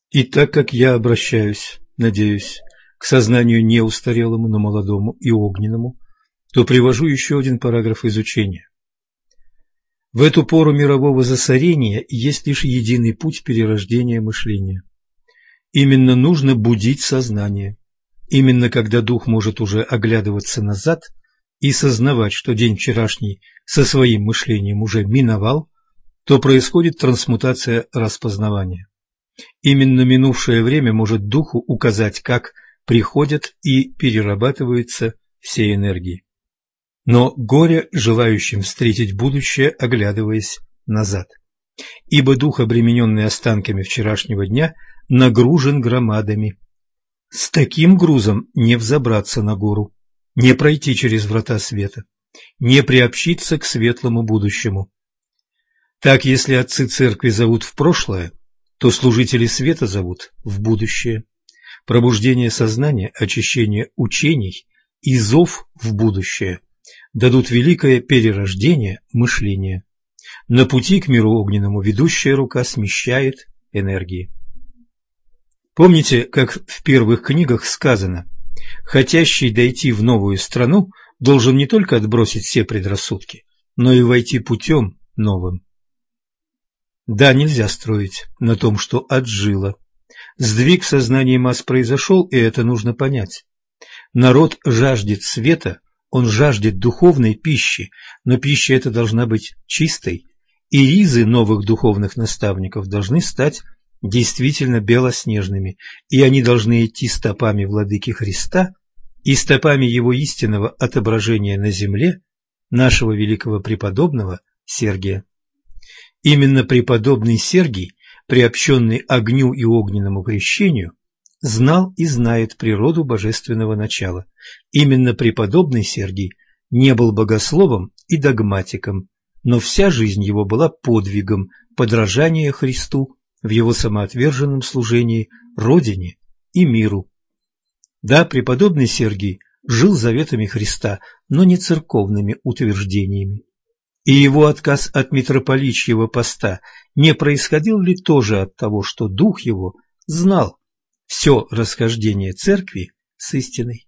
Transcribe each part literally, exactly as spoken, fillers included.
И так как я обращаюсь, надеюсь, к сознанию не устарелому, но молодому и огненному, то привожу еще один параграф изучения. В эту пору мирового засорения есть лишь единый путь перерождения мышления. Именно нужно будить сознание. Именно когда дух может уже оглядываться назад и сознавать, что день вчерашний со своим мышлением уже миновал, то происходит трансмутация распознавания. Именно минувшее время может духу указать, как приходят и перерабатываются все энергии. Но горе желающим встретить будущее, оглядываясь назад. Ибо дух, обремененный останками вчерашнего дня, нагружен громадами. С таким грузом не взобраться на гору, не пройти через врата света, не приобщиться к светлому будущему. Так, если отцы церкви зовут в прошлое, то служители света зовут в будущее. Пробуждение сознания, очищение учений и зов в будущее дадут великое перерождение мышления. На пути к миру огненному ведущая рука смещает энергии. Помните, как в первых книгах сказано: хотящий дойти в новую страну должен не только отбросить все предрассудки, но и войти путем новым. Да, нельзя строить на том, что отжило. Сдвиг в сознании масс произошел, и это нужно понять. Народ жаждет света, он жаждет духовной пищи, но пища эта должна быть чистой, и ризы новых духовных наставников должны стать действительно белоснежными, и они должны идти стопами Владыки Христа и стопами Его истинного отображения на земле, нашего великого преподобного Сергия. Именно преподобный Сергий, приобщенный огню и огненному крещению, знал и знает природу божественного начала. Именно преподобный Сергий не был богословом и догматиком, но вся жизнь его была подвигом подражания Христу в его самоотверженном служении Родине и миру. Да, преподобный Сергий жил заветами Христа, но не церковными утверждениями. И его отказ от митрополичьего поста не происходил ли тоже от того, что дух его знал все расхождение церкви с истиной?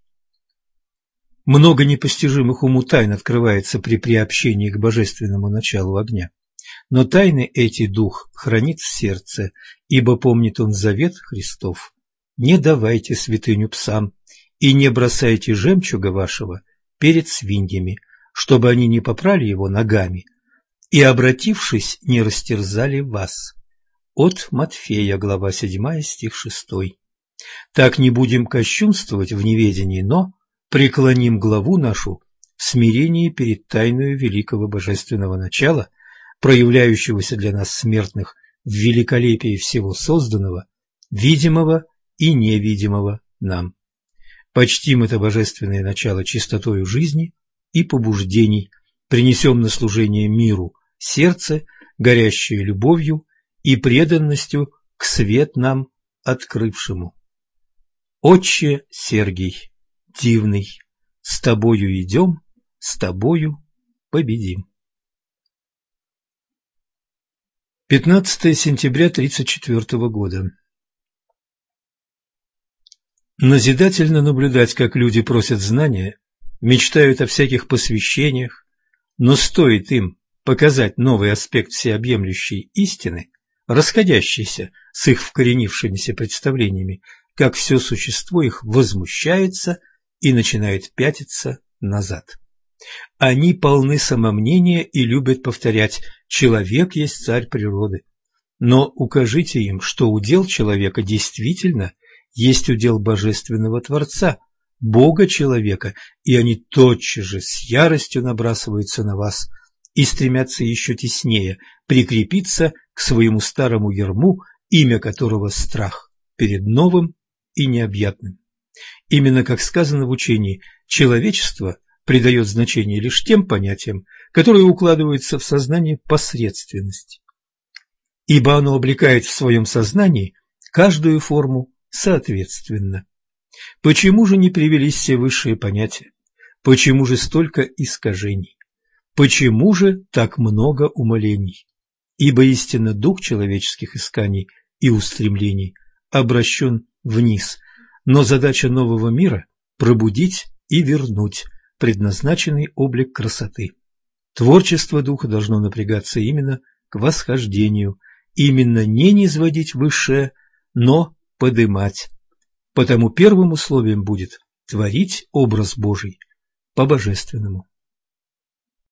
Много непостижимых уму тайн открывается при приобщении к божественному началу огня. Но тайны эти дух хранит в сердце, ибо помнит он завет Христов. Не давайте святыню псам и не бросайте жемчуга вашего перед свиньями, чтобы они не попрали его ногами и, обратившись, не растерзали вас. От Матфея, глава седьмая, стих шестой. Так не будем кощунствовать в неведении, но преклоним главу нашу в смирении перед тайною великого божественного начала, проявляющегося для нас смертных в великолепии всего созданного, видимого и невидимого нам. Почтим это божественное начало чистотою жизни и побуждений, принесем на служение миру сердце, горящее любовью и преданностью к свет нам открывшему. Отче Сергий, дивный, с тобою идем, с тобою победим. пятнадцатое сентября тридцать четвёртого года. Назидательно наблюдать, как люди просят знания, мечтают о всяких посвящениях, но стоит им показать новый аспект всеобъемлющей истины, расходящийся с их вкоренившимися представлениями, как все существо их возмущается и начинает пятиться назад. Они полны самомнения и любят повторять: «Человек есть царь природы». Но укажите им, что удел человека действительно есть удел божественного Творца, Бога человека, и они тотчас же с яростью набрасываются на вас и стремятся еще теснее прикрепиться к своему старому ярму, имя которого страх перед новым и необъятным. Именно как сказано в учении, человечество придает значение лишь тем понятиям, которые укладываются в сознание посредственности, ибо оно облекает в своем сознании каждую форму соответственно. Почему же не привелись все высшие понятия? Почему же столько искажений? Почему же так много умолений? Ибо истинно дух человеческих исканий и устремлений обращен вниз, но задача нового мира – пробудить и вернуть предназначенный облик красоты. Творчество духа должно напрягаться именно к восхождению, именно не низводить высшее, но подымать. Потому первым условием будет творить образ Божий по-божественному.